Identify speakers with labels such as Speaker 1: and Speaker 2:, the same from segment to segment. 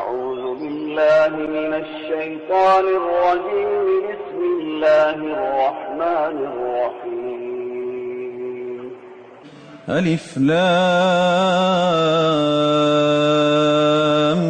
Speaker 1: أعوذ بالله من الشيطان الرجيم. بسم الله الرحمن الرحيم.
Speaker 2: ألف لام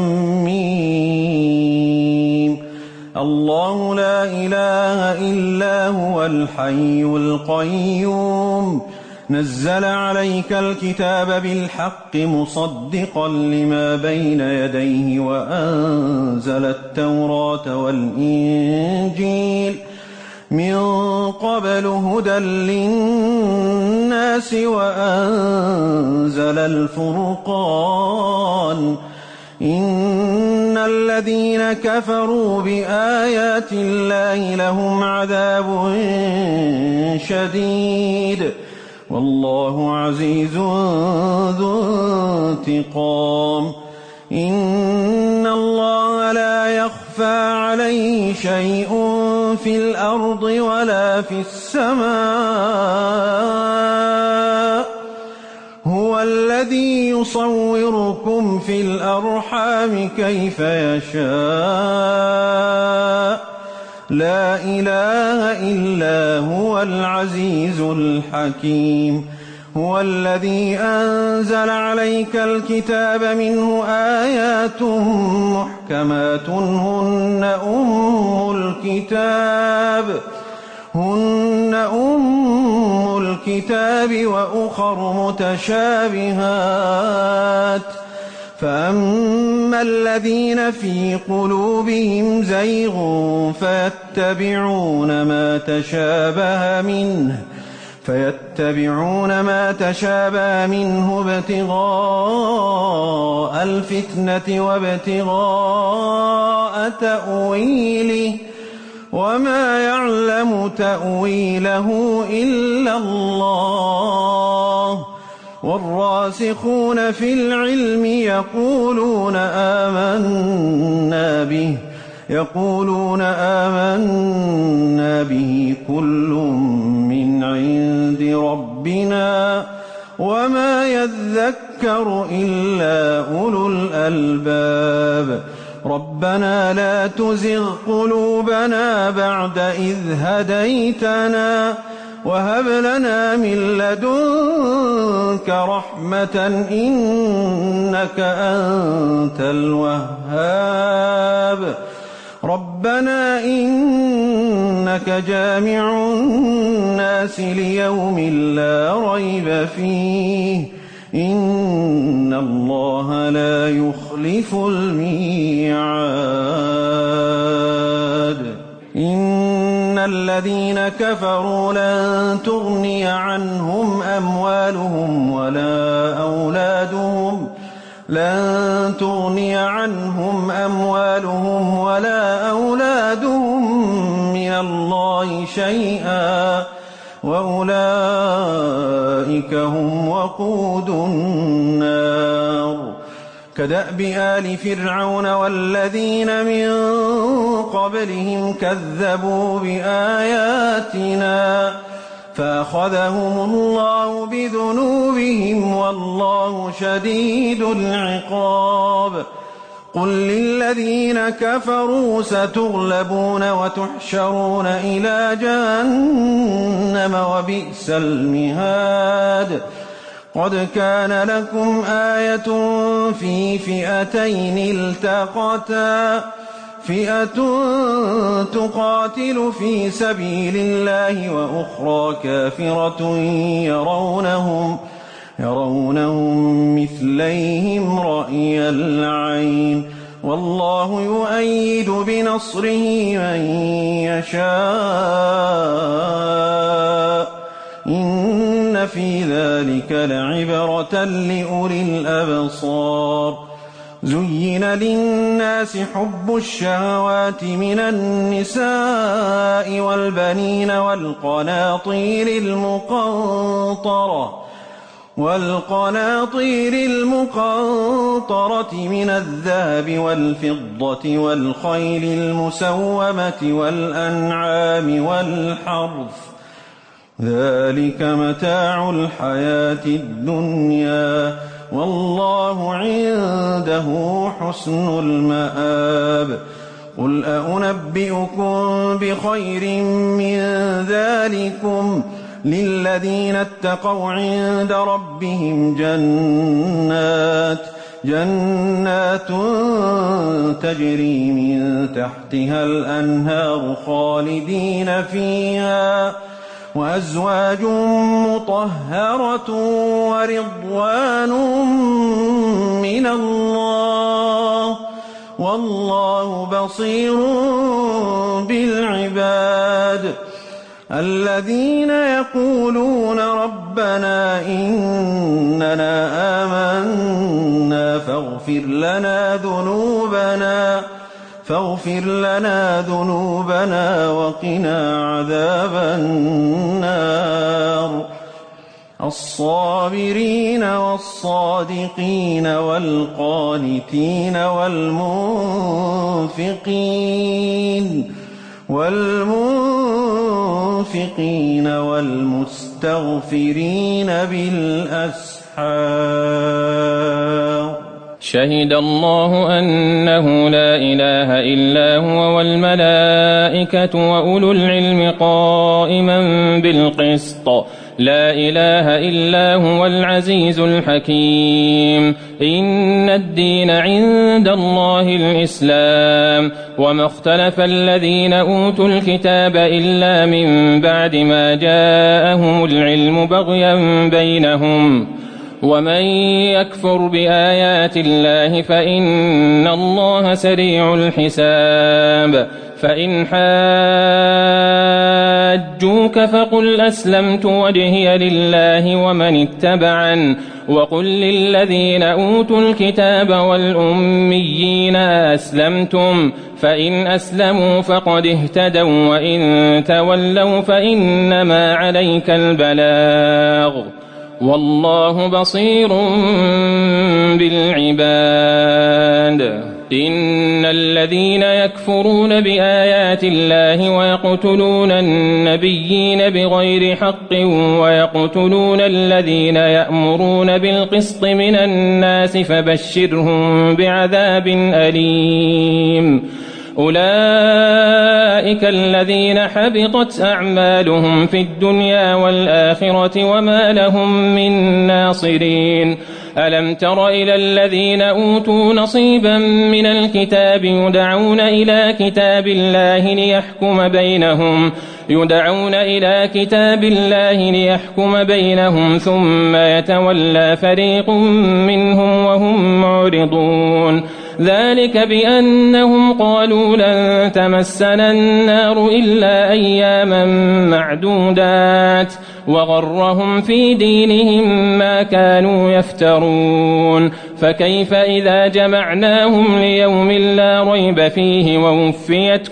Speaker 2: ميم. الله لا إله إلا هو الحي القيوم نزل عليك الكتاب بالحق مصدقا لما بين يديه وأنزل التوراة والإنجيل من قبل هدى للناس وأنزل الفرقان إن الذين كفروا بآيات الله لهم عذاب شديد والله عزيز ذو انتقام. إن الله لا يخفى عليه شيء في الأرض ولا في السماء هو الذي يصوركم في الأرحام كيف يشاء لا إله إلا هو العزيز الحكيم. هو الذي أنزل عليك الكتاب منه آيات محكمات هن أم الكتاب وأخر متشابهات فأما الذين في قلوبهم زيغ فيتبعون ما تشابه منه ابتغاء الفتنة وابتغاء تأويله وما يعلم تأويله إلا الله والراسخون في العلم يقولون آمنا به كل من عند ربنا وما يذكر إلا أولو الألباب. ربنا لا تزغ قلوبنا بعد إذ هديتنا وهب لنا من لدنك رحمة إنك أنت الوهاب. ربنا إنك جامع الناس ليوم لا ريب فيه إن الله لا يخلف الميعاد. إن الذين كفروا لن تغني عنهم أموالهم ولا أولادهم من الله شيئا وأولئك هم وقود النار. كدأب آل فرعون والذين من قبلهم كذبوا بآياتنا فأخذهم الله بذنوبهم والله شديد العقاب. قل للذين كفروا ستغلبون وتحشرون إلى جهنم وبئس المهاد. قد كان لكم آية في فئتين التقتا فئة تقاتل في سبيل الله وأخرى كافرة يرونهم مثليهم رأي العين والله يؤيد بنصره من يشاء إن في ذلك لعبرة لأولي الأبصار. زين للناس حب الشهوات من النساء والبنين والقناطير المقنطرة من الذهب والفضة والخيل المسومة والأنعام والحرث ذلك متاع الحياة الدنيا والله عنده حسن المآب قل أنبئكم بخير من ذلكم للذين اتقوا عند ربهم جنات تجري من تحتها الأنهار خالدين فيها وأزواج مطهرة ورضوان من الله والله بصير بالعباد الذين يقولون ربنا إننا آمنا فاغفر لنا ذنوبنا وقنا عذاب النار الصابرين والصادقين والقانتين والمنفقين والمستغفرين بالأسحار
Speaker 3: شهد الله أنه لا إله إلا هو والملائكة وأولو العلم قائما بالقسط لا إله إلا هو العزيز الحكيم إن الدين عند الله الإسلام وما اختلف الذين أوتوا الكتاب إلا من بعد ما جاءهم العلم بغيا بينهم ومن يكفر بآيات الله فإن الله سريع الحساب فإن حاجوك فقل أسلمت وجهي لله ومن اتبعن وقل للذين أوتوا الكتاب والأميين أسلمتم فإن أسلموا فقد اهتدوا وإن تولوا فإنما عليك البلاغ والله بصير بالعباد إن الذين يكفرون بآيات الله ويقتلون النبيين بغير حق ويقتلون الذين يأمرون بالقسط من الناس فبشرهم بعذاب أليم أولئك الذين حبطت أعمالهم في الدنيا والآخرة وما لهم من ناصرين ألم تر إلى الذين أوتوا نصيبا من الكتاب يدعون إلى كتاب الله ليحكم بينهم ثم يتولى فريق منهم وهم معرضون ذلك بأنهم قالوا لن تمسنا النار إلا أياما معدودات وغرهم في دينهم ما كانوا يفترون فكيف إذا جمعناهم ليوم لا ريب فيه ووفيت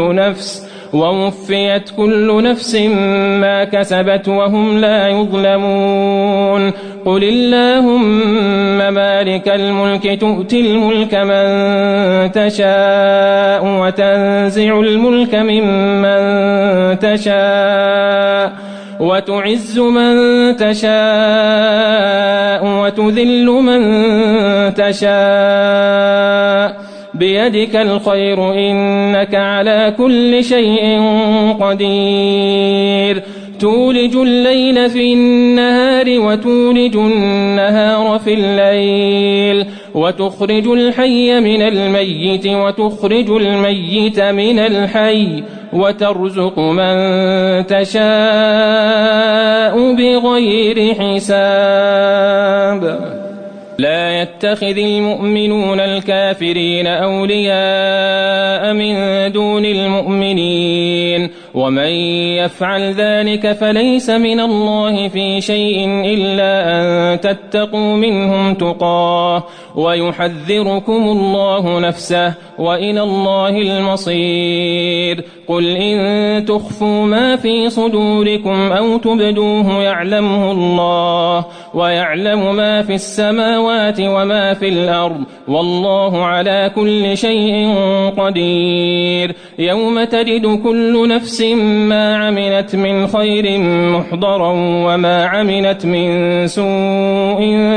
Speaker 3: كل نفس ما كسبت وهم لا يظلمون قل اللهم مالك الملك تؤتي الملك من تشاء وتنزع الملك ممن تشاء وتعز من تشاء وتذل من تشاء بيدك الخير إنك على كل شيء قدير تولج الليل في النهار وتولج النهار في الليل وتخرج الحي من الميت وتخرج الميت من الحي وترزق من تشاء بغير حساب لا يتخذ المؤمنون الكافرين أولياء من دون المؤمنين ومن يفعل ذلك فليس من الله في شيء إلا أن تتقوا منهم تقاه ويحذركم الله نفسه وإلى الله المصير قل إن تخفوا ما في صدوركم أو تبدوه يعلمه الله ويعلم ما في السماوات وما في الأرض والله على كل شيء قدير يوم تجد كل نفس نفس ما عملت من خير محضرا وما عملت من سوء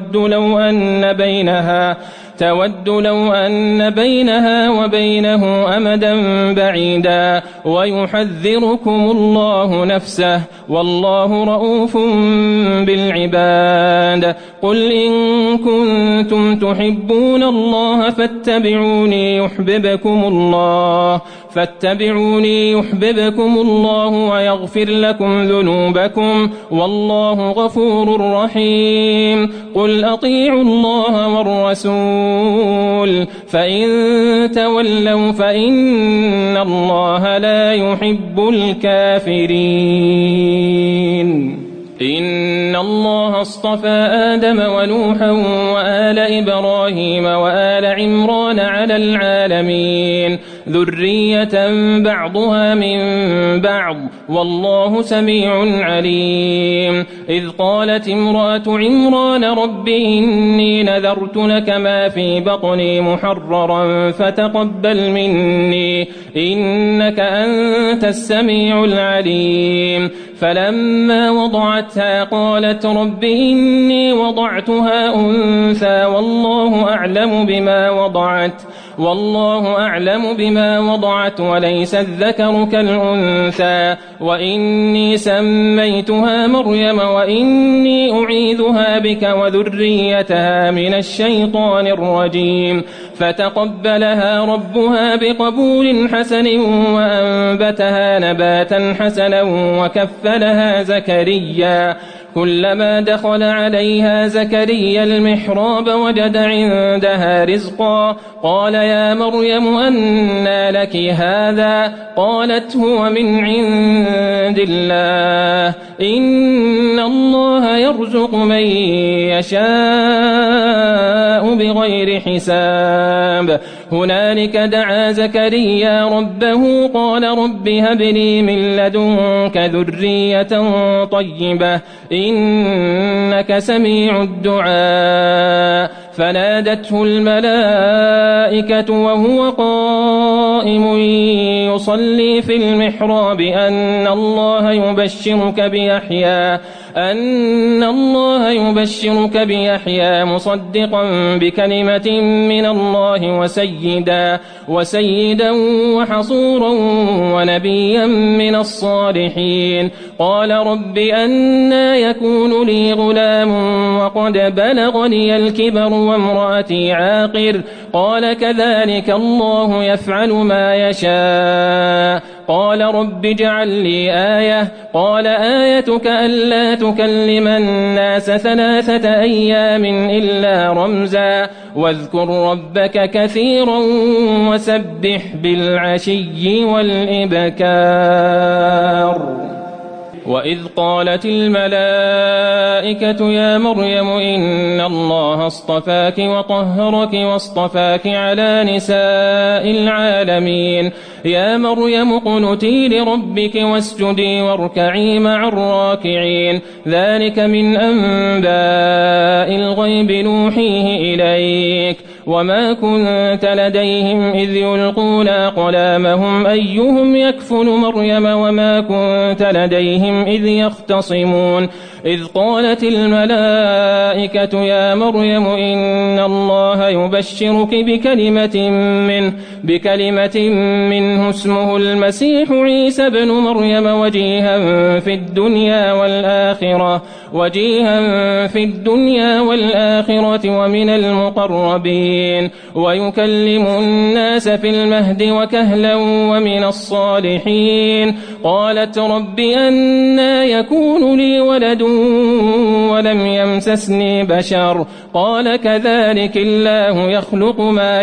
Speaker 3: تود لو أن بينها وبينه أمدا بعيدا ويحذركم الله نفسه والله رؤوف بالعباد. قل إن كنتم تحبون الله فاتبعوني يحببكم الله ويغفر لكم ذنوبكم والله غفور رحيم. قل أطيعوا الله والرسول فإن تولوا فإن الله لا يحب الكافرين. إن الله اصطفى آدم ونوحا وآل إبراهيم وآل عمران على العالمين ذرية بعضها من بعض والله سميع عليم. إذ قالت امرأة عمران رب إني نذرت لك ما في بطني محررا فتقبل مني إنك أنت السميع العليم. فلما وضعتها قالت رب إني وضعتها أنثى والله أعلم بما وضعت وليس الذكر كالأنثى وإني سميتها مريم وإني أعيذها بك وذريتها من الشيطان الرجيم. فتقبلها ربها بقبول حسن وأنبتها نباتا حسنا وكفلها زكريا. كلما دخل عليها زكريا المحراب وجد عندها رزقا قال يا مريم أنى لك هذا؟ قالت هو من عند الله إن الله يرزق من يشاء بغير حساب. هنالك دعا زكريا ربه قال رب هب لي من لدنك ذرية طيبة إنك سميع الدعاء. فنادته الملائكة وهو قائم يصلي في المحراب أن الله يبشرك بيحيى مصدقا بكلمة من الله وسيدا وحصورا ونبيا من الصالحين. قال رب أنى يكون لي غلام وقد بلغني الكبر وامرأتي عاقر؟ قال كذلك الله يفعل ما يشاء. قال رب اجعل لي آية. قال آيتك ألا تكلم الناس 3 أيام إلا رمزا واذكر ربك كثيرا وسبح بالعشي والإبكار. وإذ قالت الملائكة يا مريم إن الله اصطفاك وطهرك واصطفاك على نساء العالمين. يا مريم اقنتي لربك واسجدي واركعي مع الراكعين. ذلك من أنباء الغيب نوحيه إليك وما كنت لديهم إذ يلقون أقلامهم أيهم يكفل مريم وما كنت لديهم إذ يختصمون. إذ قالت الملائكة يا مريم إن الله يبشرك بكلمة منه اسمه المسيح عيسى بن مريم وجيها في الدنيا والآخرة ومن المقربين ويكلم الناس في المهد وكهلا ومن الصالحين. قالت رب أنى يكون لي ولد ولم يمسسني بشر؟ قال كذلك الله يخلق ما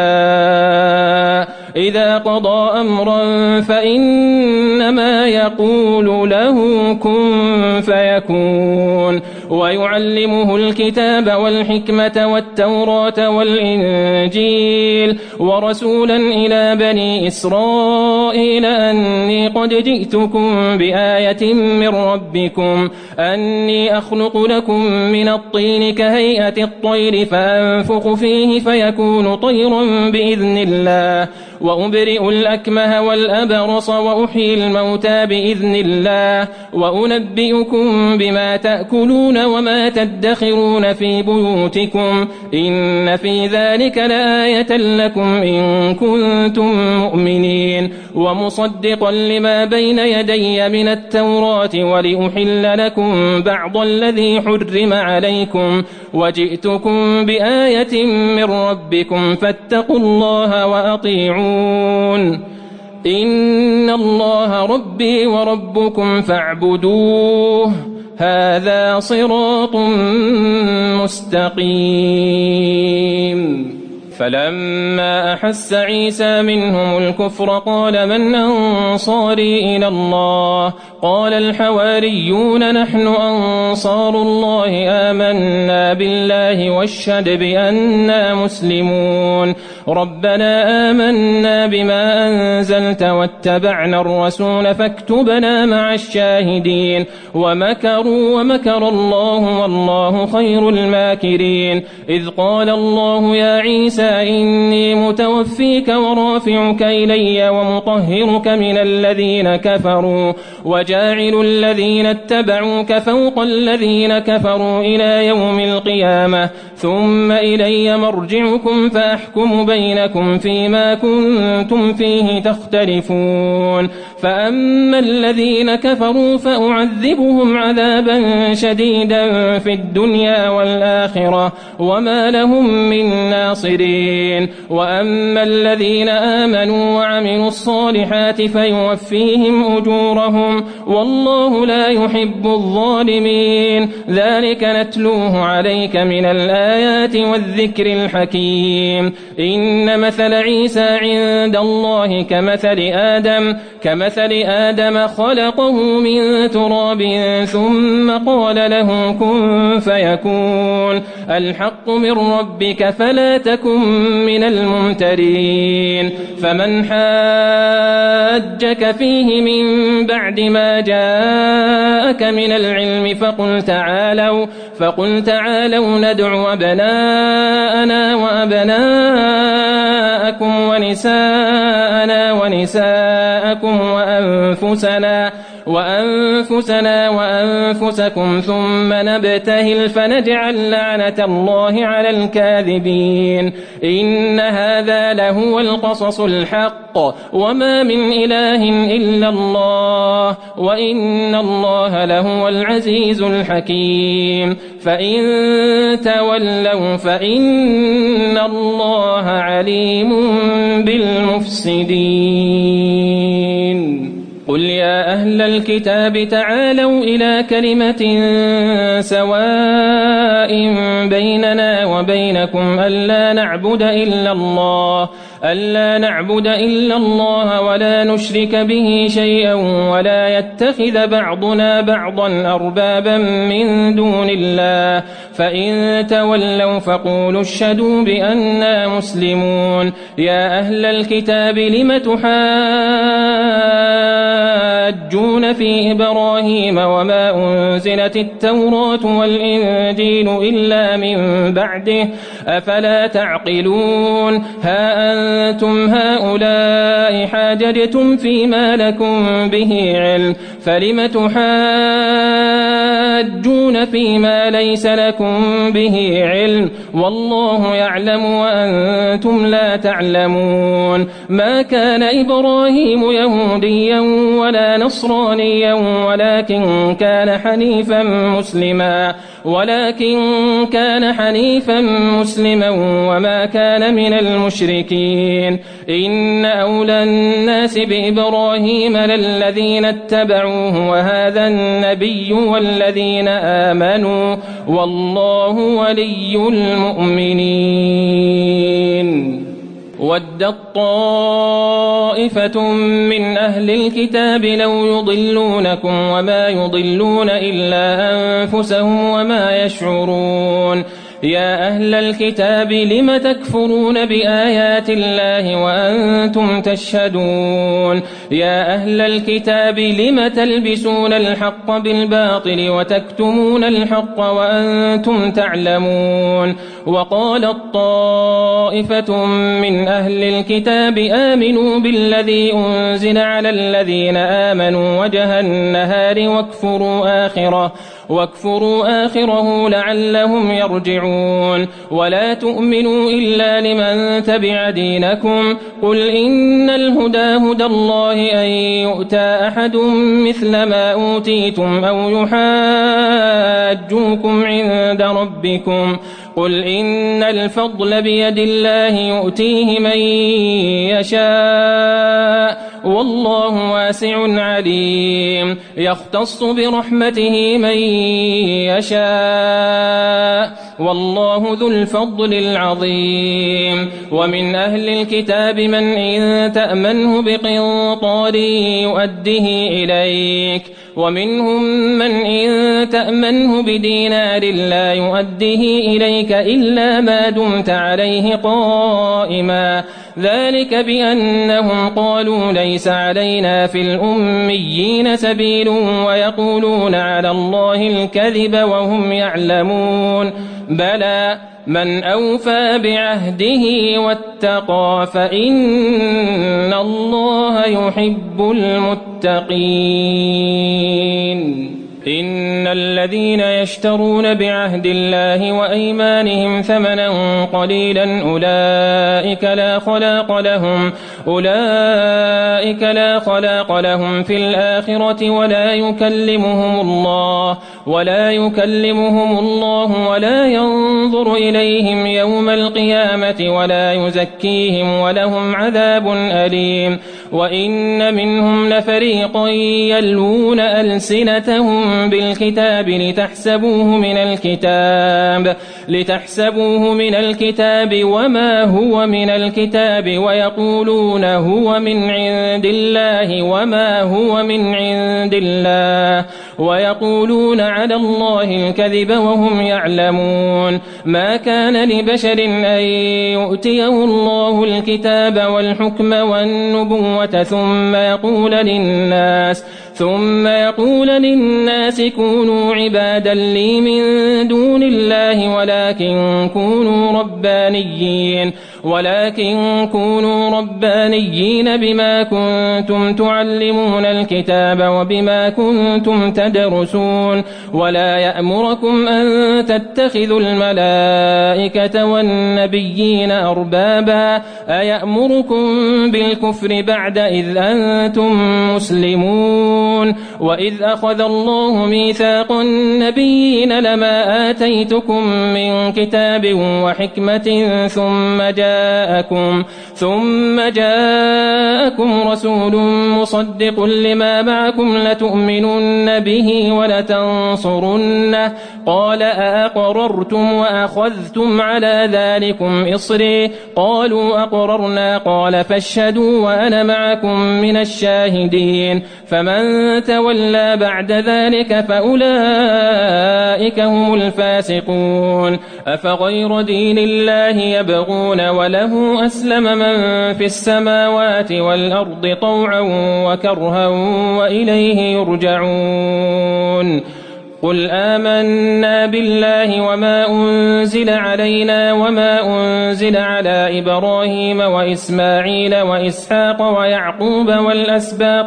Speaker 3: يشاء إذا قضى أمرا فإنما يقول له كن فيكون. ويعلمه الكتاب والحكمة والتوراة والإنجيل ورسولا إلى بني إسرائيل أني قد جئتكم بآية من ربكم أني أخلق لكم من الطين كهيئة الطير فأنفخ فيه فيكون طيرا بإذن الله وأبرئ الأكمه والأبرص وأحيي الموتى بإذن الله وأنبئكم بما تأكلون وما تدخرون في بيوتكم إن في ذلك لآية لكم إن كنتم مؤمنين ومصدقا لما بين يدي من التوراة ولأحل لكم بعض الذي حرم عليكم وجئتكم بآية من ربكم فاتقوا الله وأطيعون إن الله ربي وربكم فاعبدوه هذا صراط مستقيم فلما أحس عيسى منهم الكفر قال من أنصاري إلى الله قال الحواريون نحن أنصار الله آمنا بالله واشهد بأننا مسلمون ربنا آمنا بما أنزلت واتبعنا الرسول فاكتبنا مع الشاهدين ومكروا ومكر الله والله خير الماكرين إذ قال الله يا عيسى إني متوفيك ورافعك إلي ومطهرك من الذين كفروا وجاعل الذين اتبعوك فوق الذين كفروا إلى يوم القيامة ثم إلي مرجعكم فأحكم بينكم فيما كنتم فيه تختلفون فأما الذين كفروا فأعذبهم عذابا شديدا في الدنيا والآخرة وما لهم من ناصرين وأما الذين آمنوا وعملوا الصالحات فيوفيهم أجورهم والله لا يحب الظالمين ذلك نتلوه عليك من الآيات والذكر الحكيم إن مثل عيسى عند الله كمثل آدم خلقه من تراب ثم قال له كن فيكون الحق من ربك فلا تكن من الممترين فمن حاجك فيه من بعد ما جاءك من العلم فقل تعالوا ندع أبناءنا وأبناءكم ونساءنا ونساءكم وأنفسنا وأنفسكم ثم نبتهل فنجعل لعنة الله على الكاذبين إن هذا لهو القصص الحق وما من إله إلا الله وإن الله لهو العزيز الحكيم فإن تولوا فإن الله عليم بالمفسدين قل يا أهل الكتاب تعالوا إلى كلمة سواء بيننا وبينكم ألا نعبد إلا الله ولا نشرك به شيئا ولا يتخذ بعضنا بعضا أربابا من دون الله فإن تولوا فقولوا اشهدوا بأننا مسلمون يا أهل الكتاب لم تحاجون في إبراهيم وما أنزلت التوراة والإنجيل إلا من بعده أفلا تعقلون ها أنتم هؤلاء حاججتم فيما لكم به علم فلم تحاجون فيما ليس لكم به علم والله يعلم وأنتم لا تعلمون ما كان إبراهيم يهوديا ولا نصرانيا ولكن كان حنيفا مسلما وما كان من المشركين إن أولى الناس بإبراهيم للذين اتبعوه وهذا النبي والذين آمنوا والله ولي المؤمنين ودت طائفة من أهل الكتاب لو يضلونكم وما يضلون إلا أنفسهم وما يشعرون يا أهل الكتاب لم تكفرون بآيات الله وأنتم تشهدون يا أهل الكتاب لم تلبسون الحق بالباطل وتكتمون الحق وأنتم تعلمون وقالت طائفة من أهل الكتاب آمنوا بالذي أنزل على الذين آمنوا وجه النهار واكفروا آخره لعلهم يرجعون ولا تؤمنوا إلا لمن تبع دينكم قل إن الهدى هدى الله أن يؤتى أحد مثل ما أوتيتم أو يحاجوكم عند ربكم قل إن الفضل بيد الله يؤتيه من يشاء والله واسع عليم يختص برحمته من يشاء والله ذو الفضل العظيم ومن أهل الكتاب من إن تأمنه بقنطار يؤده إليك ومنهم من إن تأمنه بدينار لا يؤده إليك إلا ما دمت عليه قائما ذلك بأنهم قالوا ليس علينا في الأميين سبيل ويقولون على الله الكذب وهم يعلمون بلى من أوفى بعهده واتقى فإن الله يحب المتقين إن الذين يشترون بعهد الله وأيمانهم ثمنا قليلا أولئك لا خلاق لهم في الآخرة ولا يكلمهم الله ولا ينظر إليهم يوم القيامة ولا يزكيهم ولهم عذاب أليم وإن منهم لفريقا يلوون ألسنتهم بالكتاب لتحسبوه من الكتاب وما هو من الكتاب ويقولون هو من عند الله وما هو من عند الله ويقولون على الله الكذب وهم يعلمون ما كان لبشر أن يؤتيه الله الكتاب والحكم والنبوة ثم يقول للناس كونوا عبادا لي من دون الله ولكن كونوا ربانيين بما كنتم تعلمون الكتاب وبما كنتم تدرسون ولا يأمركم أن تتخذوا الملائكة والنبيين أربابا أيأمركم بالكفر بعد إذ أنتم مسلمون وإذ أخذ الله ميثاق النبيين لما آتيتكم من كتاب وحكمة ثم جاءكم رسول مصدق لما معكم لتؤمنن به ولتنصرنه قال أأقررتم وأخذتم على ذلكم إصري قالوا أقررنا قال فاشهدوا وأنا معكم من الشاهدين فمن تولى بعد ذلك فأولئك هم الفاسقون أفغير دين الله يبغون وله أسلم من في السماوات والأرض طوعا وكرها وإليه يرجعون قل آمنا بالله وما أنزل علينا وما أنزل على إبراهيم وإسماعيل وإسحاق ويعقوب والأسباط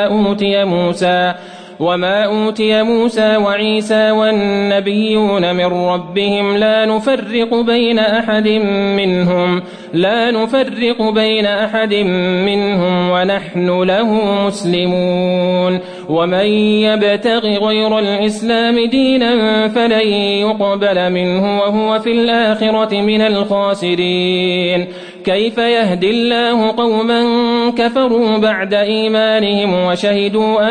Speaker 3: وما أوتي موسى وعيسى والنبيون من ربهم لا نفرق بين أحد منهم ونحن له مسلمون ومن يبتغ غير الإسلام دينا فلن يقبل منه وهو في الآخرة من الخاسرين كيف يهدي الله قوما كفروا بعد إيمانهم وشهدوا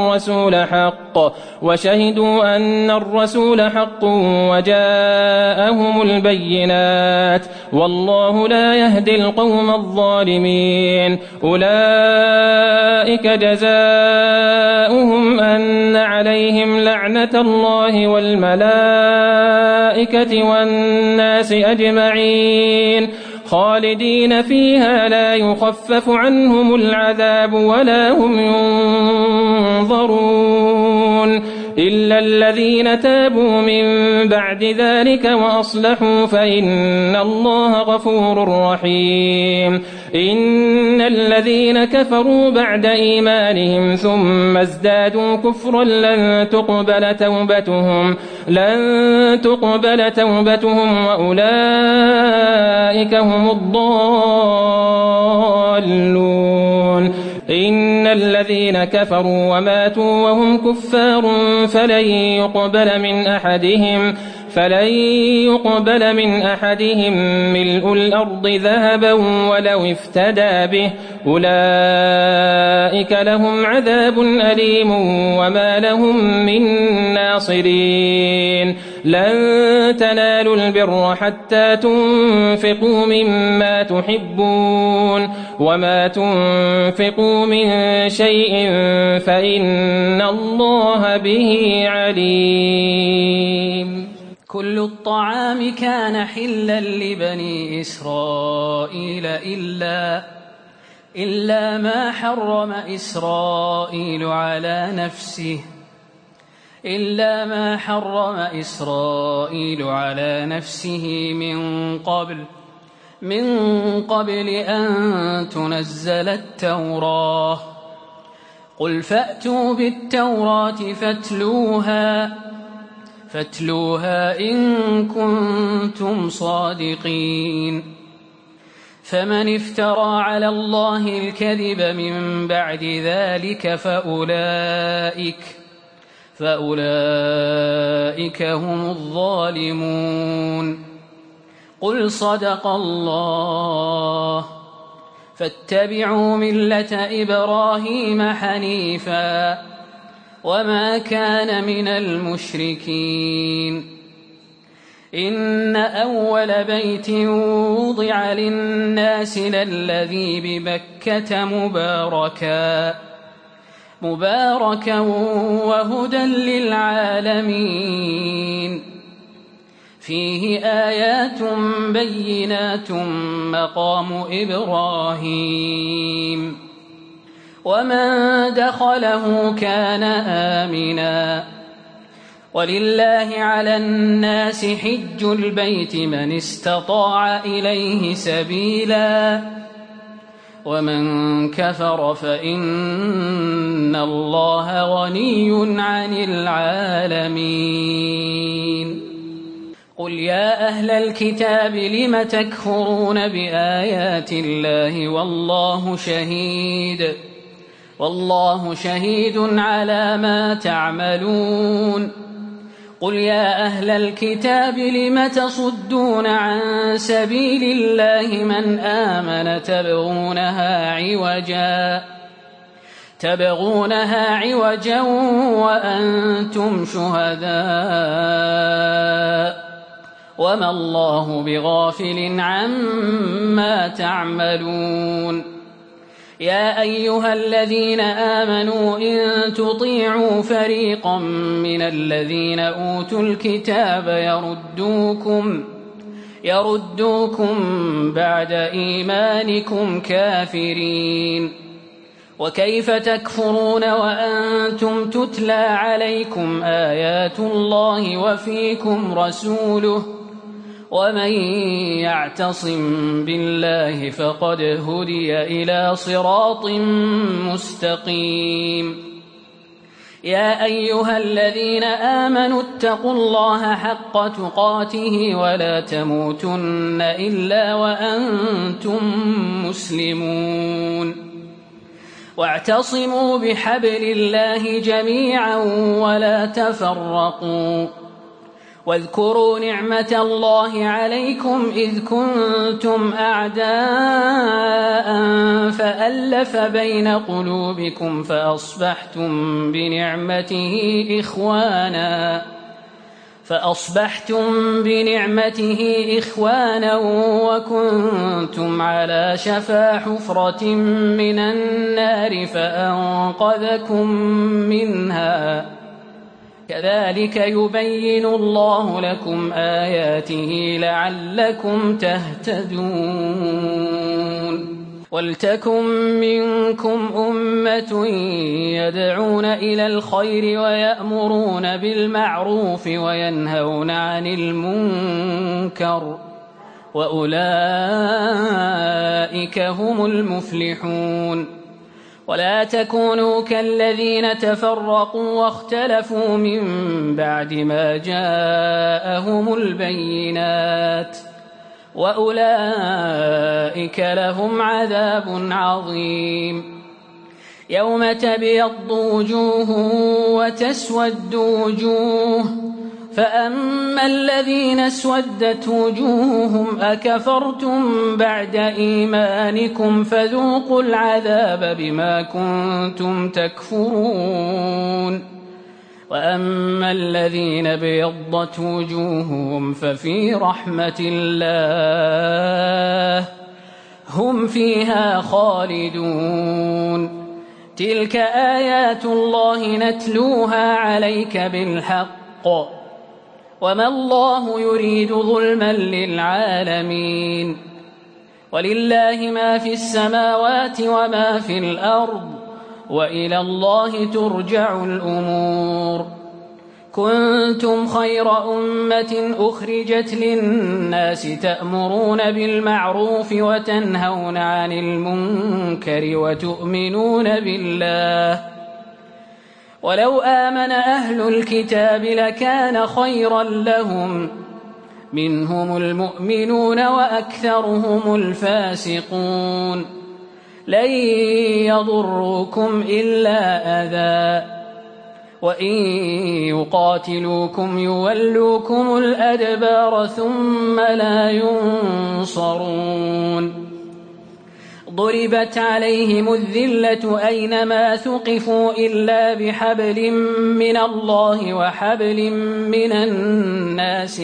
Speaker 3: أن الرسول حق وجاءهم البينات والله لا يهدي القوم الظالمين أولئك جزاؤهم جزاؤهم أن عليهم لعنة الله والملائكة والناس أجمعين خالدين فيها لا يخفف عنهم العذاب ولا هم ينظرون إلا الذين تابوا من بعد ذلك وأصلحوا فإن الله غفور رحيم إن الذين كفروا بعد إيمانهم ثم ازدادوا كفرا لن تقبل توبتهم وأولئك هم الضالون إن الذين كفروا وماتوا وهم كفار فلن يقبل من أحدهم ملء الأرض ذهبا ولو افتدى به أولئك لهم عذاب أليم وما لهم من ناصرين لن تنالوا البر حتى تنفقوا مما تحبون وما تنفقوا من شيء فإن الله به عليم.
Speaker 4: كل الطعام كان حلا لبني إسرائيل إلا ما حرم إسرائيل على نفسه من قبل أن تنزل التوراة. قل فأتوا بالتوراة فاتلوها إن كنتم صادقين. فمن افترى على الله الكذب من بعد ذلك فأولئك هم الظالمون. قل صدق الله فاتبعوا ملة إبراهيم حنيفا وما كان من المشركين. إن أول بيت وضع للناس للذي ببكة مباركا وهدى للعالمين فيه آيات بينات مقام إبراهيم ومن دخله كان آمنا ولله على الناس حج البيت من استطاع إليه سبيلا ومن كفر فإن الله غني عن العالمين. قل يا أهل الكتاب لم تكفرون بآيات الله والله شهيد على ما تعملون. قل يا أهل الكتاب لم تصدون عن سبيل الله من آمن تبغونها عوجا وأنتم شهداء وما الله بغافل عما تعملون. يا أيها الذين آمنوا إن تطيعوا فريقا من الذين أوتوا الكتاب يردوكم بعد إيمانكم كافرين. وكيف تكفرون وأنتم تتلى عليكم آيات الله وفيكم رسوله ومن يعتصم بالله فقد هدي إلى صراط مستقيم. يا أيها الذين آمنوا اتقوا الله حق تقاته ولا تموتن إلا وأنتم مسلمون. واعتصموا بحبل الله جميعا ولا تفرقوا. واذكروا نعمة الله عليكم إذ كنتم أعداء فألف بين قلوبكم فأصبحتم بنعمته إخوانا وكنتم على شفا حفرة من النار فأنقذكم منها كذلك يبين الله لكم آياته لعلكم تهتدون ولتكن منكم أمة يدعون إلى الخير ويأمرون بالمعروف وينهون عن المنكر وأولئك هم المفلحون ولا تكونوا كالذين تفرقوا واختلفوا من بعد ما جاءهم البينات وأولئك لهم عذاب عظيم يوم تبيض وجوه وتسود وجوه فأما الذين اسودت وجوههم أكفرتم بعد إيمانكم فذوقوا العذاب بما كنتم تكفرون وأما الذين ابيضت وجوههم ففي رحمة الله هم فيها خالدون تلك آيات الله نتلوها عليك بالحق وما الله يريد ظلما للعالمين ولله ما في السماوات وما في الأرض وإلى الله ترجع الأمور كنتم خير أمة أخرجت للناس تأمرون بالمعروف وتنهون عن المنكر وتؤمنون بالله ولو آمن أهل الكتاب لكان خيرا لهم منهم المؤمنون وأكثرهم الفاسقون لن يضروكم إلا أذى وإن يقاتلوكم يولوكم الأدبار ثم لا ينصرون ضربت عليهم الذلة أينما ثقفوا إلا بحبل من الله وحبل من الناس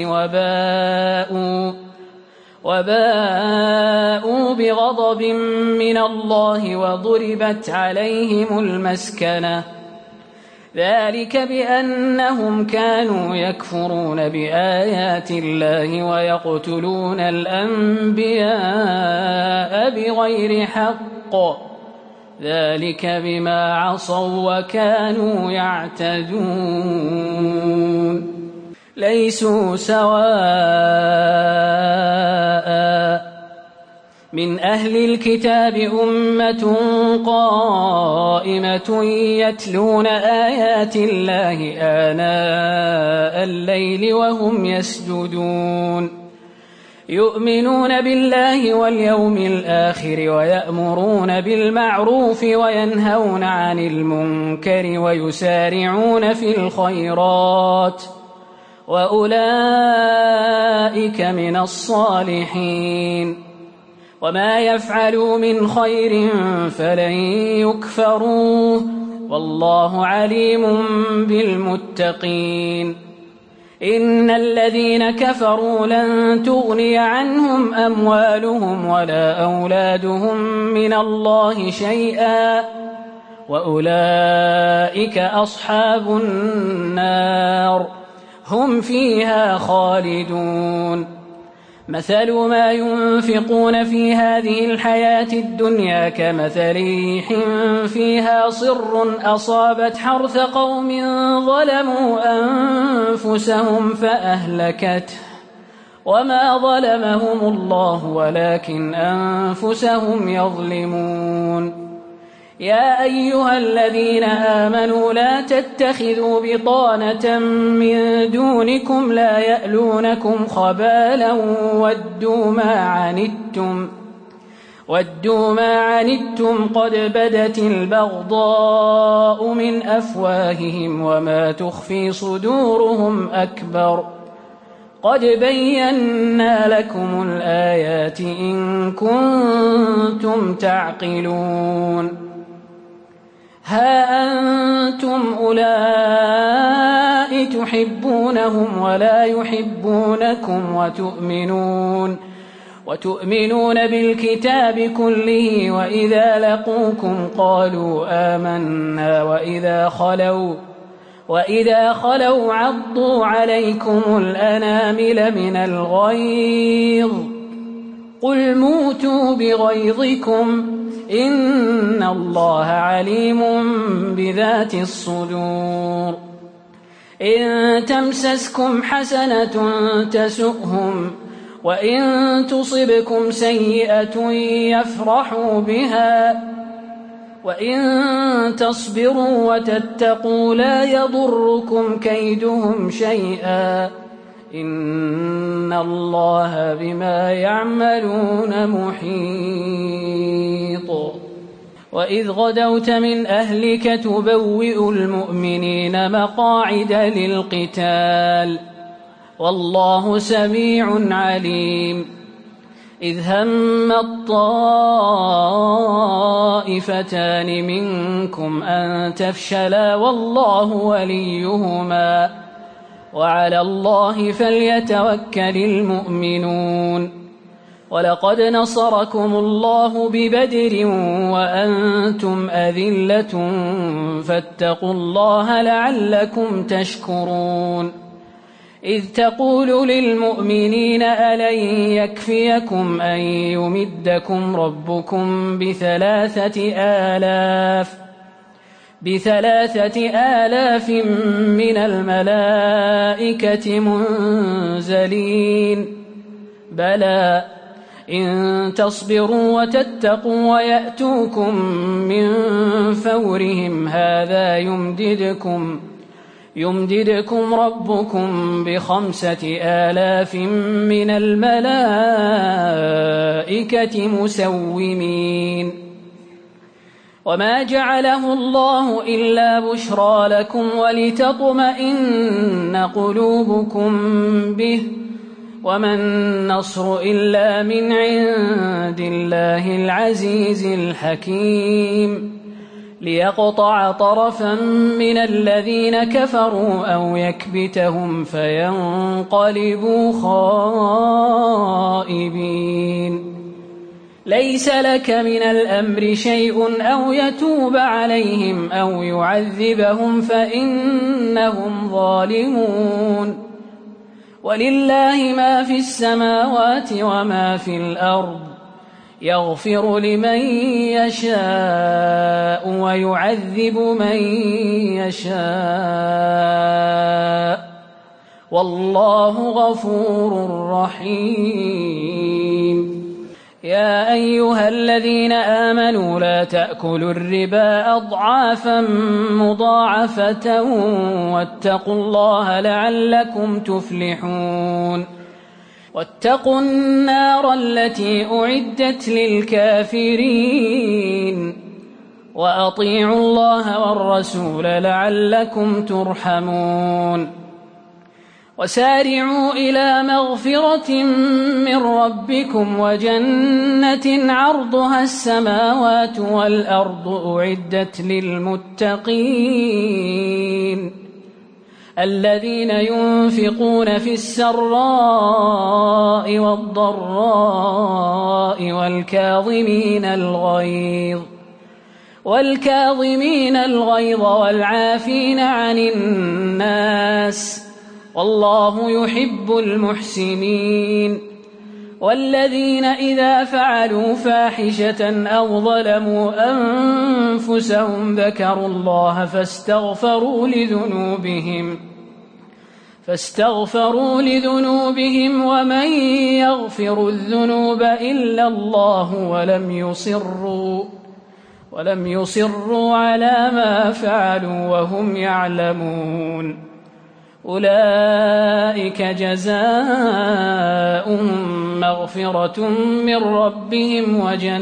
Speaker 4: وباءوا بغضب من الله وضربت عليهم المسكنة ذلك بأنهم كانوا يكفرون بآيات الله ويقتلون الأنبياء بغير حق ذلك بما عصوا وكانوا يعتدون ليسوا سواء من أهل الكتاب أمة قائمة يتلون آيات الله آناء الليل وهم يسجدون يؤمنون بالله واليوم الآخر ويأمرون بالمعروف وينهون عن المنكر ويسارعون في الخيرات وأولئك من الصالحين وما يفعلوا من خير فلن يكفروه والله عليم بالمتقين إن الذين كفروا لن تغني عنهم أموالهم ولا أولادهم من الله شيئا وأولئك أصحاب النار هم فيها خالدون مثل ما ينفقون في هذه الحياة الدنيا كمثل ريح فيها صر أصابت حرث قوم ظلموا أنفسهم فأهلكته وما ظلمهم الله ولكن أنفسهم يظلمون يا أيها الذين آمنوا لا تتخذوا بطانة من دونكم لا يألونكم خبالا ودوا ما عنتم قد بدت البغضاء من أفواههم وما تخفي صدورهم أكبر قد بينا لكم الآيات إن كنتم تعقلون ها أنتم أولئك تحبونهم ولا يحبونكم وتؤمنون بالكتاب كله وإذا لقوكم قالوا آمنا وإذا خلوا عضوا عليكم الأنامل من الغيظ قل موتوا بغيظكم إن الله عليم بذات الصدور إن تمسسكم حسنة تسؤهم وإن تصبكم سيئة يفرحوا بها وإن تصبروا وتتقوا لا يضركم كيدهم شيئا إن الله بما يعملون محيط وإذ غدوت من أهلك تبوئ المؤمنين مقاعد للقتال والله سميع عليم إذ هم الطائفتان منكم أن تفشلا والله وليهما وعلى الله فليتوكل المؤمنون ولقد نصركم الله ببدر وأنتم أذلة فاتقوا الله لعلكم تشكرون إذ تقول للمؤمنين ألن يكفيكم أن يمدكم ربكم ب3,000 من الملائكة منزلين بلى إن تصبروا وتتقوا ويأتوكم من فورهم هذا يمددكم ربكم ب5,000 من الملائكة مسومين وما جعله الله إلا بشرى لكم ولتطمئن قلوبكم به وما النصر إلا من عند الله العزيز الحكيم ليقطع طرفا من الذين كفروا أو يكبتهم فينقلبوا خائبين ليس لك من الأمر شيء أو يتوب عليهم أو يعذبهم فإنهم ظالمون ولله ما في السماوات وما في الأرض يغفر لمن يشاء ويعذب من يشاء والله غفور رحيم يا أيها الذين آمنوا لا تأكلوا الربا أضعافا مضاعفة واتقوا الله لعلكم تفلحون واتقوا النار التي أعدت للكافرين وأطيعوا الله والرسول لعلكم ترحمون وسارعوا إلى مغفرة من ربكم وجنة عرضها السماوات والأرض أعدت للمتقين الذين ينفقون في السراء والضراء والكاظمين الغيظ والعافين عن الناس والله يحب المحسنين والذين إذا فعلوا فاحشة أو ظلموا أنفسهم ذكروا الله فاستغفروا لذنوبهم ومن يغفر الذنوب إلا الله ولم يصروا على ما فعلوا وهم يعلمون أولئك جزاؤهم مغفرة من ربهم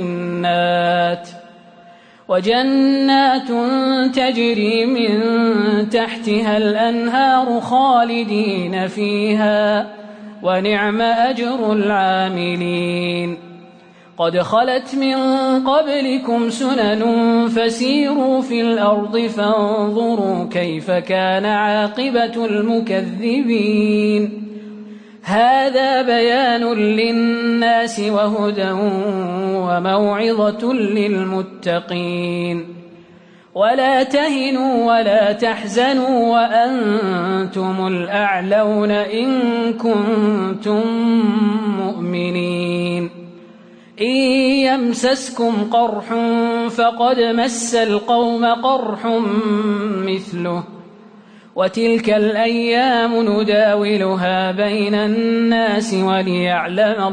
Speaker 4: وجنات تجري من تحتها الأنهار خالدين فيها ونعم أجر العاملين قد خلت من قبلكم سنن فسيروا في الأرض فانظروا كيف كان عاقبة المكذبين هذا بيان للناس وهدى وموعظة للمتقين ولا تهنوا ولا تحزنوا وأنتم الأعلون إن كنتم مؤمنين إن يمسسكم قرح فقد مس القوم قرح مثله وتلك الأيام نداولها بين الناس وليعلم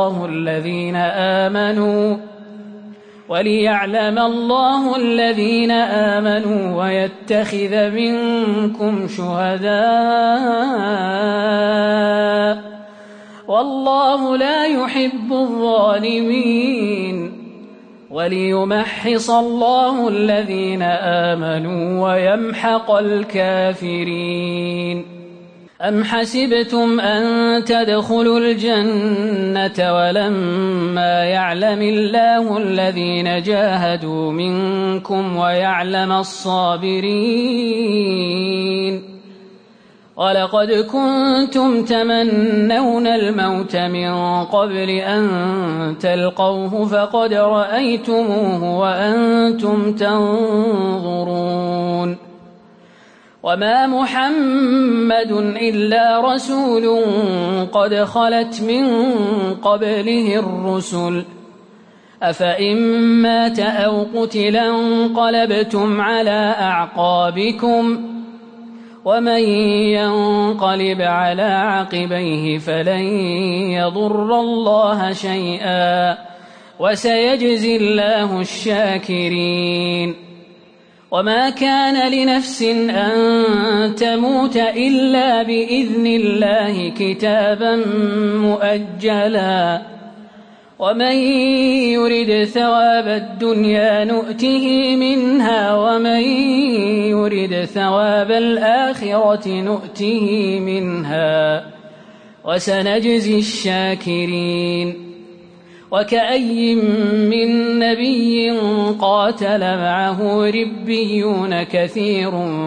Speaker 4: الله الذين آمنوا ويتخذ منكم شهداء والله لا يحب الظالمين وليمحص الله الذين آمنوا ويمحق الكافرين أم حسبتم أن تدخلوا الجنة ولما يعلم الله الذين جاهدوا منكم ويعلم الصابرين ولقد كنتم تمنون الموت من قبل أن تلقوه فقد رأيتموه وأنتم تنظرون وما محمد إلا رسول قد خلت من قبله الرسل أفإن مات أو قتل انقلبتم على أعقابكم ومن ينقلب على عقبيه فلن يضر الله شيئا وسيجزي الله الشاكرين وما كان لنفس أن تموت إلا بإذن الله كتابا مؤجلا ومن يرد ثواب الدنيا نؤته منها ومن يرد ثواب الآخرة نؤته منها وسنجزي الشاكرين وكأي من نبي قاتل معه ربيون كثير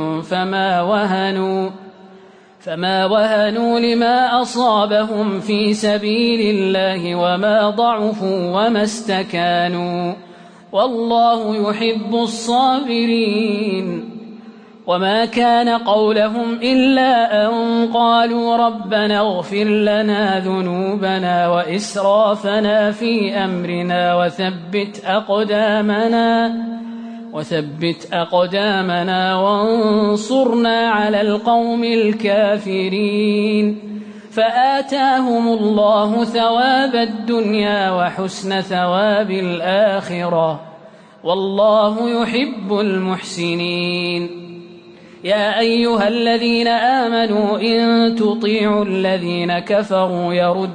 Speaker 4: فما وهنوا لما أصابهم في سبيل الله وما ضعفوا وما استكانوا والله يحب الصابرين وما كان قولهم إلا أن قالوا ربنا اغفر لنا ذنوبنا وإسرافنا في أمرنا وثبت أقدامنا وانصرنا على القوم الكافرين فآتاهم الله ثواب الدنيا وحسن ثواب الآخرة والله يحب المحسنين يا أيها الذين آمنوا إن تطيعوا الذين كفروا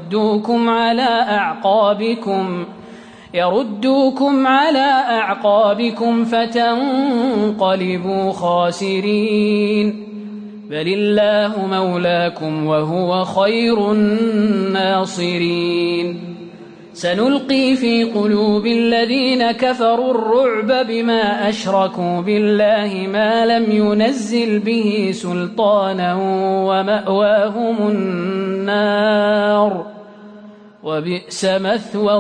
Speaker 4: يردوكم على أعقابكم فتنقلبوا خاسرين بل الله مولاكم وهو خير الناصرين سنلقي في قلوب الذين كفروا الرعب بما أشركوا بالله ما لم ينزل به سلطانا ومأواهم النار وبئس مثوى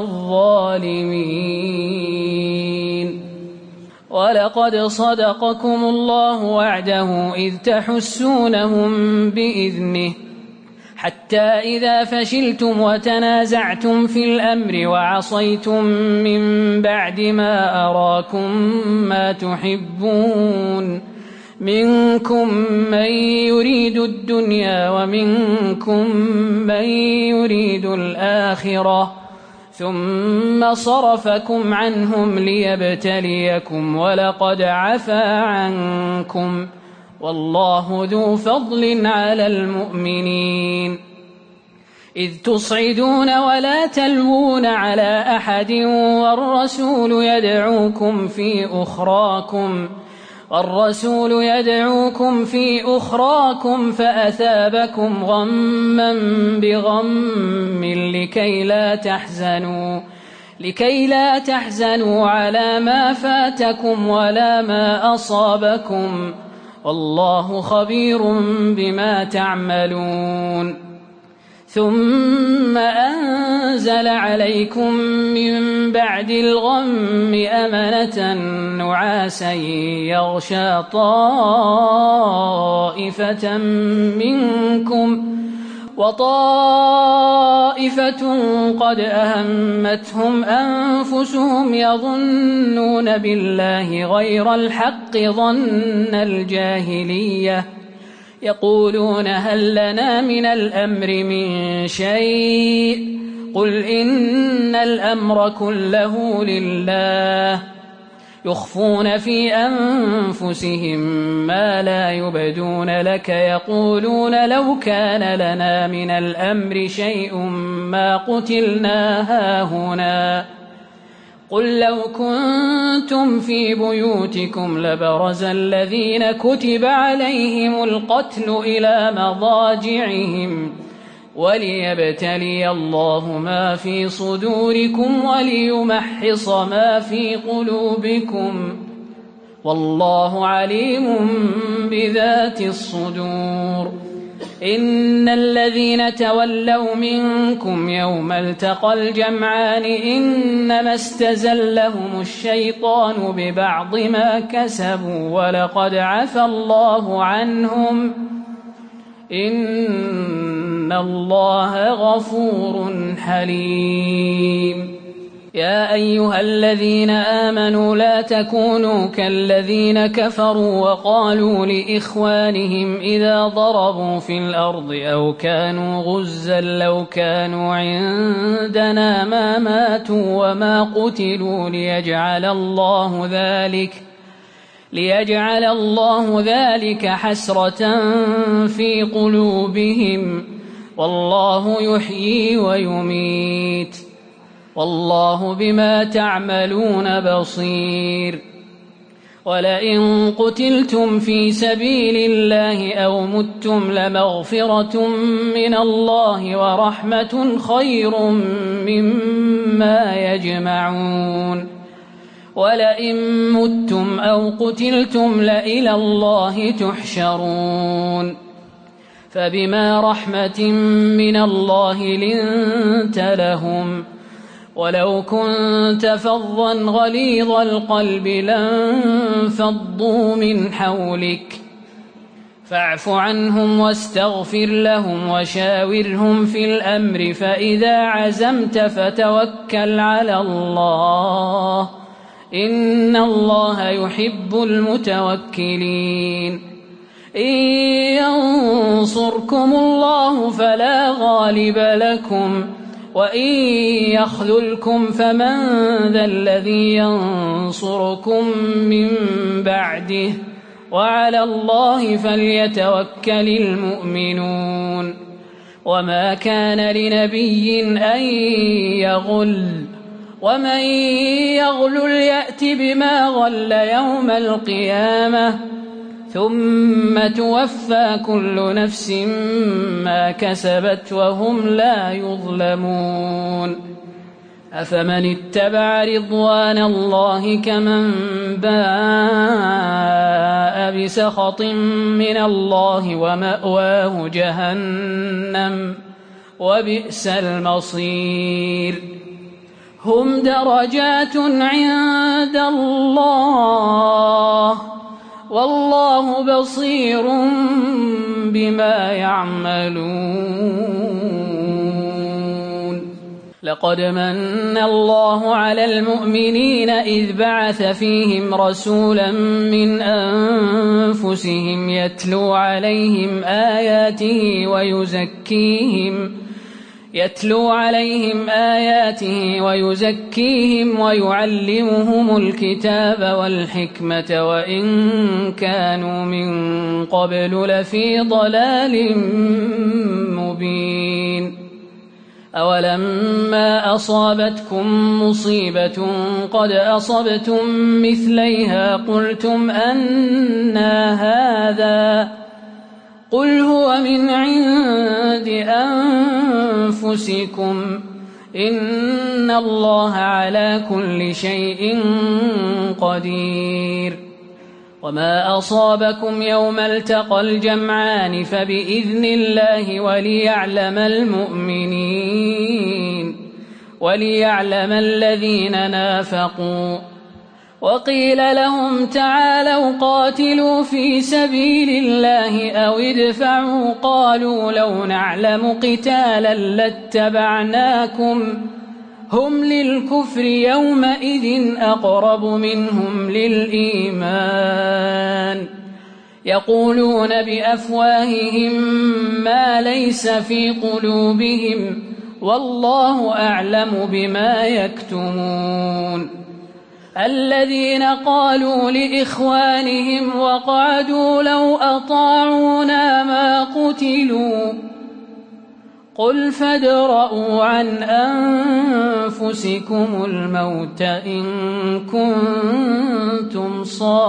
Speaker 4: الظالمين ولقد صدقكم الله وعده إذ تحسونهم بإذنه حتى إذا فشلتم وتنازعتم في الأمر وعصيتم من بعد ما أراكم ما تحبون منكم من يريد الدنيا ومنكم من يريد الآخرة ثم صرفكم عنهم ليبتليكم ولقد عفا عنكم والله ذو فضل على المؤمنين إذ تصعدون ولا تلوون على أحد والرسول يدعوكم في أخراكم فأثابكم غما بغم لكي لا تحزنوا على ما فاتكم ولا ما أصابكم والله خبير بما تعملون ثم أنزل عليكم من بعد الغم أمنة نعاسا يغشى طائفة منكم وطائفة قد أهمتهم أنفسهم يظنون بالله غير الحق ظن الجاهلية يقولون هل لنا من الأمر من شيء قل إن الأمر كله لله يخفون في أنفسهم ما لا يبدون لك يقولون لو كان لنا من الأمر شيء ما قتلنا هاهنا قل لو كنتم في بيوتكم لبرز الذين كتب عليهم القتل إلى مضاجعهم وليبتلي الله ما في صدوركم وليمحص ما في قلوبكم والله عليم بذات الصدور إن الذين تولوا منكم يوم التقى الجمعان إنما استزلهم الشيطان ببعض ما كسبوا ولقد عفى الله عنهم إن الله غفور حليم يا أيها الذين آمنوا لا تكونوا كالذين كفروا وقالوا لإخوانهم إذا ضربوا في الأرض أو كانوا غزا لو كانوا عندنا ما ماتوا وما قتلوا ليجعل الله ذلك حسرة في قلوبهم والله يحيي ويميت والله بما تعملون بصير ولئن قتلتم في سبيل الله أو متم لمغفرة من الله ورحمة خير مما يجمعون ولئن متم أو قتلتم لإلى الله تحشرون فبما رحمة من الله لنت لهم ولو كنت فظا غليظ القلب لانفضوا من حولك فاعف عنهم واستغفر لهم وشاورهم في الأمر فإذا عزمت فتوكل على الله إن الله يحب المتوكلين إن ينصركم الله فلا غالب لكم وإن يخذلكم فمن ذا الذي ينصركم من بعده وعلى الله فليتوكل المؤمنون وما كان لنبي أن يغل ومن يغل يأت بما غل يوم القيامة ثم توفى كل نفس ما كسبت وهم لا يظلمون أفمن اتبع رضوان الله كمن باء بسخط من الله ومأواه جهنم وبئس المصير هم درجات عند الله والله بصير بما يعملون لقد من الله على المؤمنين إذ بعث فيهم رسولا من أنفسهم يتلو عليهم آياته ويزكيهم ويعلمهم الكتاب والحكمة وإن كانوا من قبل لفي ضلال مبين أولما أصابتكم مصيبة قد أصبتم مثليها قلتم أنى هذا قل هو من عند أنفسكم إن الله على كل شيء قدير. وما أصابكم يوم التقى الجمعان فبإذن الله وليعلم الذين نافقوا. وقيل لهم تعالوا قاتلوا في سبيل الله أو ادفعوا قالوا لو نعلم قتالا لاتبعناكم هم للكفر يومئذ أقرب منهم للإيمان يقولون بأفواههم ما ليس في قلوبهم والله أعلم بما يكتمون. الذين قالوا لإخوانهم وقعدوا لو أطاعونا ما قتلوا قل فادرءوا عن أنفسكم الموت إن كنتم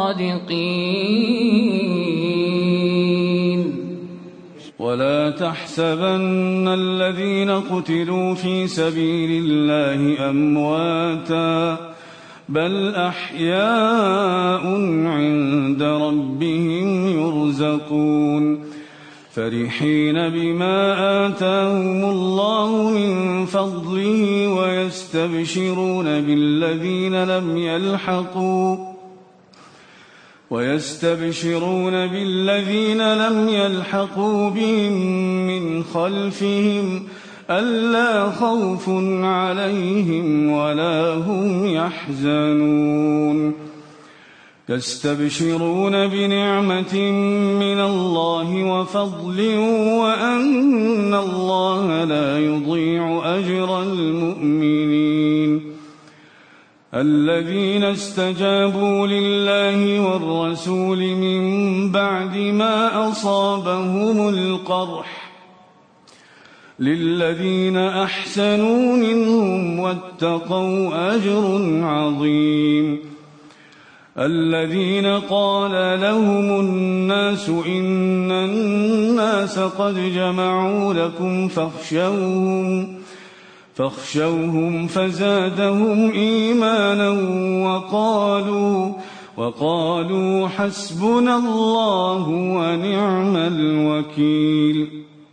Speaker 4: صادقين.
Speaker 2: ولا تحسبن الذين قتلوا في سبيل الله أمواتا بل أحياء عند ربهم يرزقون فرحين بما آتاهم الله من فضله ويستبشرون بالذين لم يلحقوا بهم من خلفهم ألا خوف عليهم ولا هم يحزنون يستبشرون بنعمة من الله وفضل وأن الله لا يضيع أجر المؤمنين. الذين استجابوا لله والرسول من بعد ما أصابهم القرح للذين أحسنوا منهم واتقوا أجر عظيم. الذين قال لهم الناس إن الناس قد جمعوا لكم فاخشوهم فزادهم إيمانا وقالوا حسبنا الله ونعم الوكيل.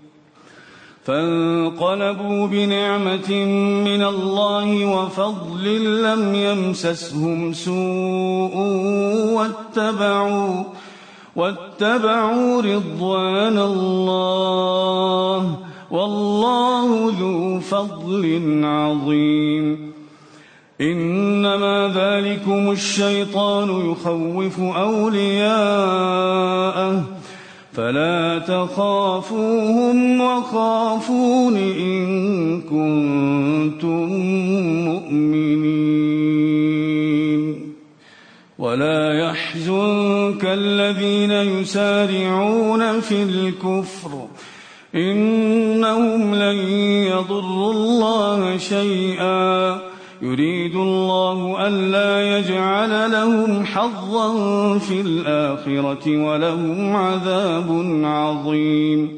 Speaker 2: فانقلبوا بنعمة من الله وفضل لم يمسسهم سوء واتبعوا رضوان الله والله ذو فضل عظيم. إنما ذلكم الشيطان يخوف أولياءه فلا تخافوهم وخافون إن كنتم مؤمنين. ولا يحزنك الذين يسارعون في الكفر إنهم لن يضروا الله شيئا يريد الله ألا يجعل لهم حظا في الآخرة ولهم عذاب عظيم.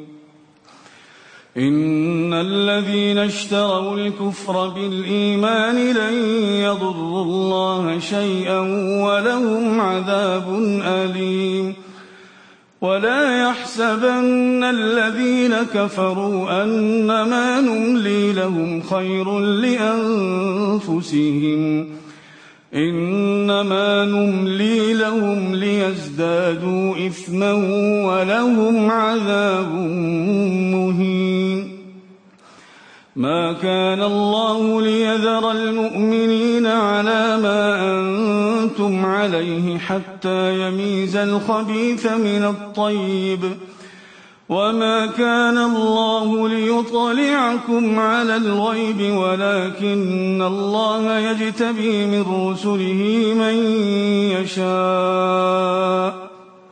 Speaker 2: إن الذين اشتروا الكفر بالإيمان لن يضروا الله شيئا ولهم عذاب أليم. ولا يحسبن الذين كفروا أنما نملي لهم خير لأنفسهم إنما نملي لهم ليزدادوا إثما ولهم عذاب مهين. ما كان الله ليذر المؤمنين على ما أنتم عليه حتى يميز الخبيث من الطيب وما كان الله ليطلعكم على الغيب ولكن الله يجتبي من رسله من يشاء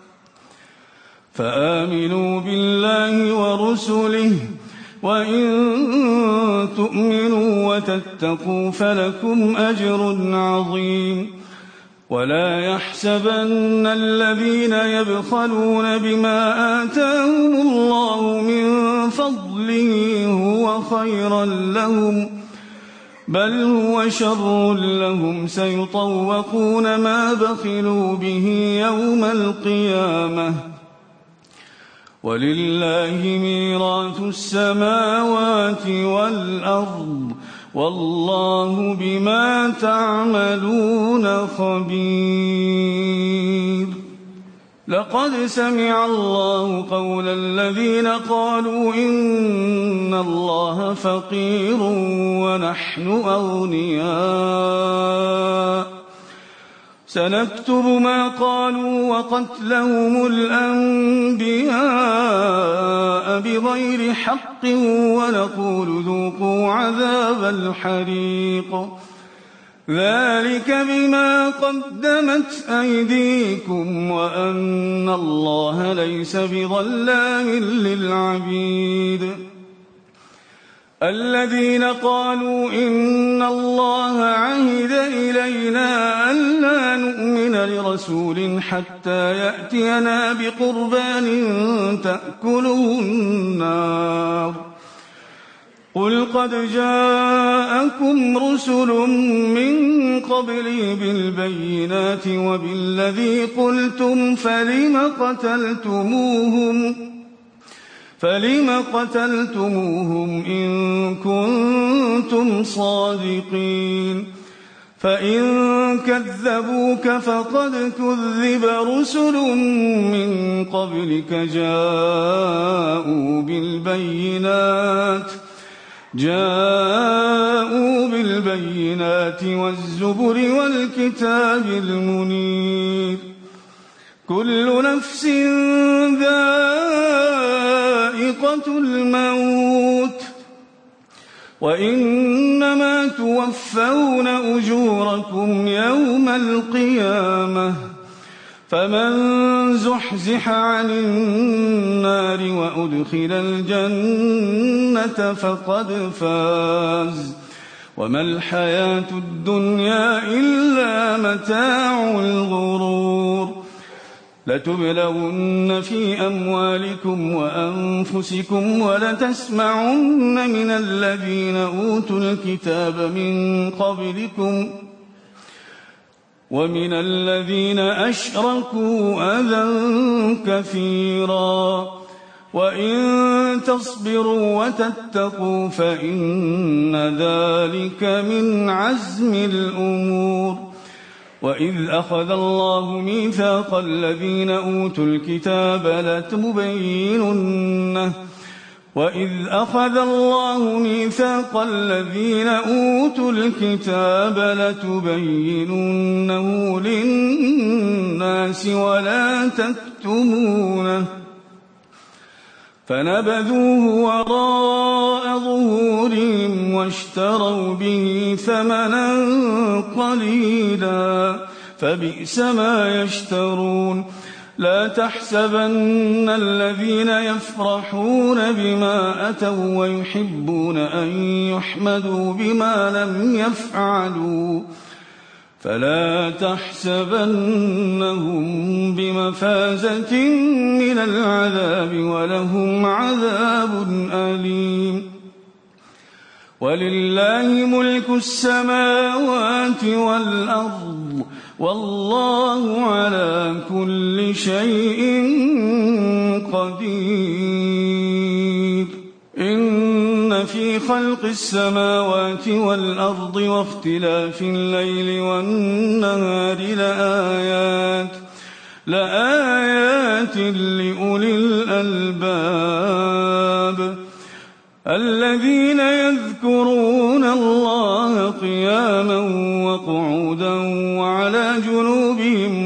Speaker 2: فآمنوا بالله ورسله وإن تؤمنوا وتتقوا فلكم أجر عظيم. ولا يحسبن الذين يبخلون بما آتاهم الله من فضله هو خيرا لهم
Speaker 5: بل هو شر لهم سيطوقون ما بخلوا به يوم القيامة ولله ميراث السماوات والأرض والله بما تعملون خبير. لقد سمع الله قول الذين قالوا إن الله فقير ونحن أغنياء سنكتب ما قالوا وقتلهم الأنبياء بغير حق ونقول ذوقوا عذاب الحريق ذلك بما قدمت أيديكم وأن الله ليس بظلام للعبيد. الذين قالوا إن الله عهد إلينا ألا نؤمن لرسول حتى يأتينا بقربان تأكله النار قل قد جاءكم رسل من قبلي بالبينات وبالذي قلتم فلم قتلتموهم إن كنتم صادقين فإن كذبوك فقد كذب رسل من قبلك جاءوا بالبينات والزبر والكتاب المنير كل نفس ذائقة الموت وإنما توفون أجوركم يوم القيامة فمن زحزح عن النار وأدخل الجنة فقد فاز وما الحياة الدنيا إلا متاع الغرور. لتبلغن في أموالكم وأنفسكم ولتسمعن من الذين أوتوا الكتاب من قبلكم ومن الذين أشركوا أذى كثيرا وإن تصبروا وتتقوا فإن ذلك من عزم الأمور. وإذ أخذ الله ميثاق الذين أوتوا الكتاب لتبيننه للناس ولا تكتمونه فنبذوه وراء ظهورهم واشتروا به ثمنا قليلا فبئس ما يشترون. لا تحسبن الذين يفرحون بما أتوا ويحبون أن يحمدوا بما لم يفعلوا فلا تحسبنهم بمفازة من العذاب ولهم عذاب أليم. ولله ملك السماوات والأرض والله على كل شيء قدير. إن في خلق السماوات والأرض واختلاف الليل والنهار لآيات لأولي الألباب الذين يذكرون الله قياما وقعودا وعلى جنوبهم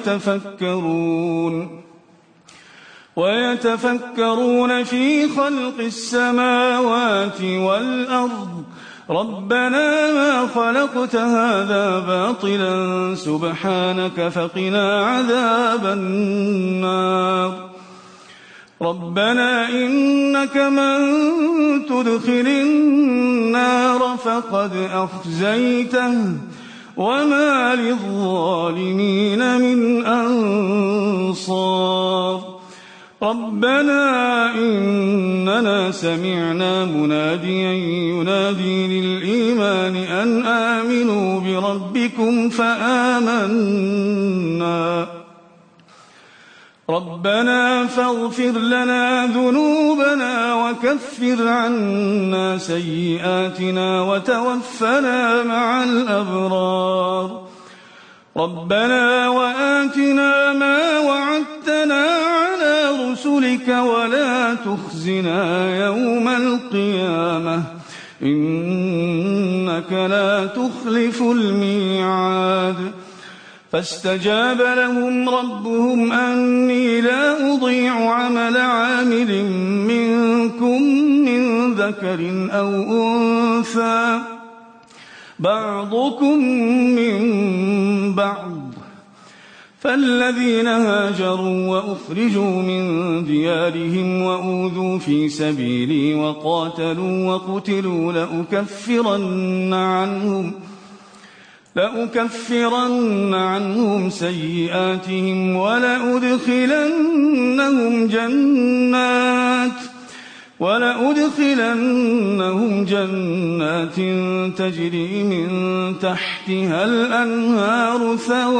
Speaker 5: ويتفكرون في خلق السماوات والأرض ربنا ما خلقت هذا باطلا سبحانك فقنا عذاب النار. ربنا إنك من تدخل النار فقد أخزيته وما للظالمين من أنصار. ربنا إننا سمعنا مناديا ينادي للإيمان أن آمنوا بربكم فآمنا ربنا فاغفر لنا ذنوبنا وكفر عنا سيئاتنا وتوفنا مع الأبرار ربنا وآتنا ما وعدتنا على رسلك ولا تخزنا يوم القيامة إنك لا تخلف الميعاد فاستجاب لهم ربهم أني لا أضيع عمل عامل منكم من ذكر أو أنثى بعضكم من بعض فالذين هاجروا وأخرجوا من ديارهم وأوذوا في سبيلي وقاتلوا وقتلوا لأكفرن عنهم سيئاتهم ولأدخلنهم جنات تجري من تحتها الأنهار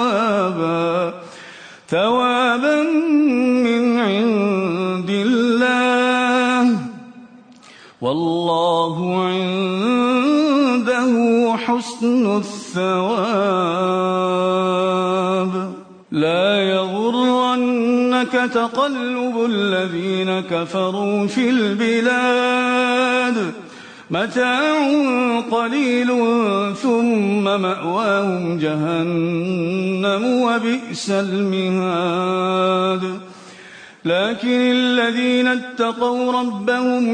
Speaker 5: ثوابا من عند الله والله عنده حسن الثواب لا يغرنك تقلب الذين كفروا في البلاد متاع قليل ثم مأواهم جهنم وبئس المهاد لكن الذين اتقوا ربهم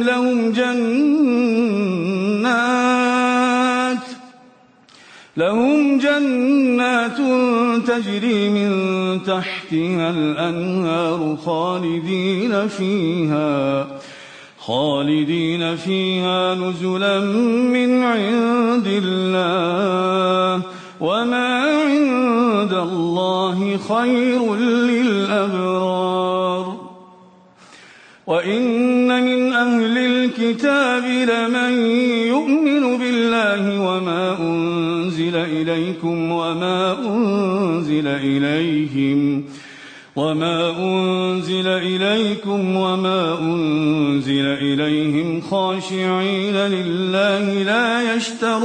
Speaker 5: لهم جنات تجري من تحتها الأنهار خالدين فيها نزلا من عند الله وما عند الله خير للأبرار وإن من أهل الكتاب لمن يؤمن بالله وما أنزل إليكم وما أنزل إليهم خاشعين لله لا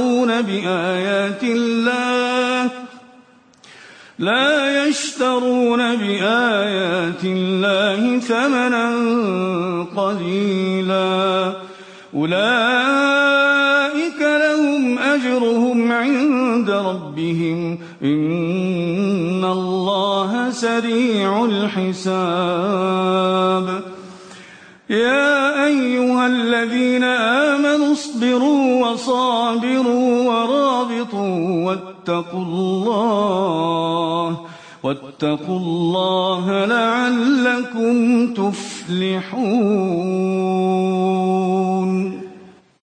Speaker 5: يشترون بآيات الله ثمنا قليلا أولئك لهم أجرهم عند ربهم إن الله سريع الحساب يا أيها الذين آمنوا اصبروا وصابروا ورابطوا واتقوا الله لعلكم تفلحون